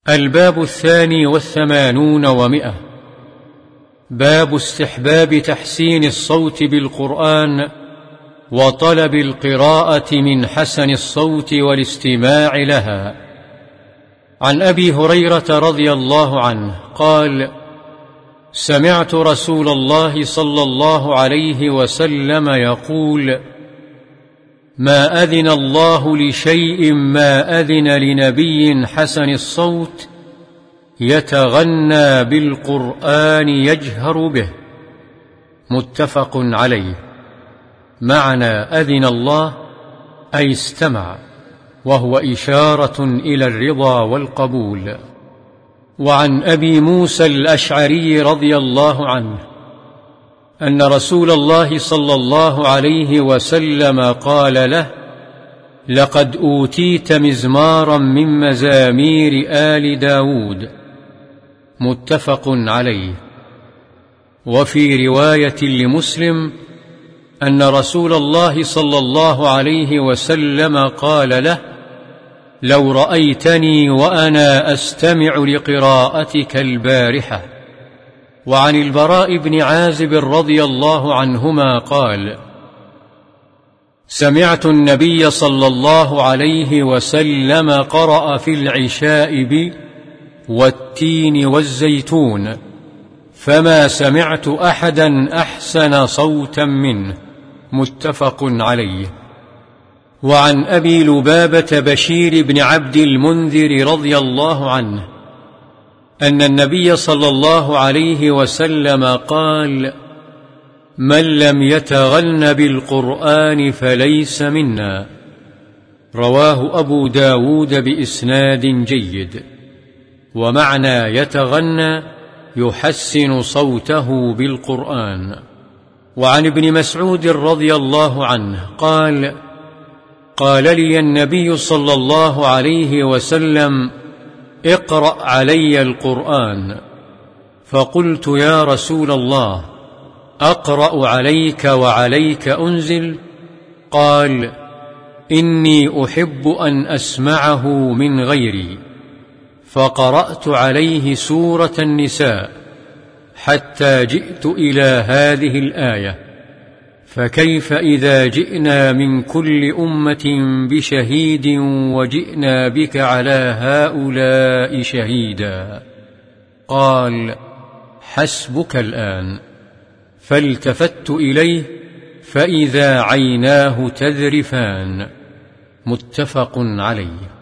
الباب 82 و100. باب استحباب تحسين الصوت بالقرآن وطلب القراءة من حسن الصوت والاستماع لها. عن أبي هريرة رضي الله عنه قال: سمعت رسول الله صلى الله عليه وسلم يقول: ما أذن الله لشيء ما أذن لنبي حسن الصوت يتغنى بالقرآن يجهر به. متفق عليه. معنى أذن الله أي استمع، وهو إشارة إلى الرضا والقبول. وعن أبي موسى الأشعري رضي الله عنه أن رسول الله صلى الله عليه وسلم قال له: لقد أوتيت مزمارا من مزامير آل داود. متفق عليه. وفي رواية لمسلم أن رسول الله صلى الله عليه وسلم قال له: لو رأيتني وأنا أستمع لقراءتك البارحة. وعن البراء بن عازب رضي الله عنهما قال: سمعت النبي صلى الله عليه وسلم قرأ في العشاء والتين والزيتون، فما سمعت أحدا أحسن صوتا منه. متفق عليه. وعن أبي لبابة بشير بن عبد المنذر رضي الله عنه أن النبي صلى الله عليه وسلم قال: من لم يتغن بالقرآن فليس منا. رواه أبو داود بإسناد جيد. ومعنى يتغنى يحسن صوته بالقرآن. وعن ابن مسعود رضي الله عنه قال: قال لي النبي صلى الله عليه وسلم: اقرأ علي القرآن. فقلت: يا رسول الله، أقرأ عليك وعليك أنزل؟ قال: إني أحب أن أسمعه من غيري. فقرأت عليه سورة النساء حتى جئت إلى هذه الآية: فكيف إذا جئنا من كل أمة بشهيد وجئنا بك على هؤلاء شهيدا. قال: حسبك الآن. فالتفت إليه فإذا عيناه تذرفان. متفق عليه.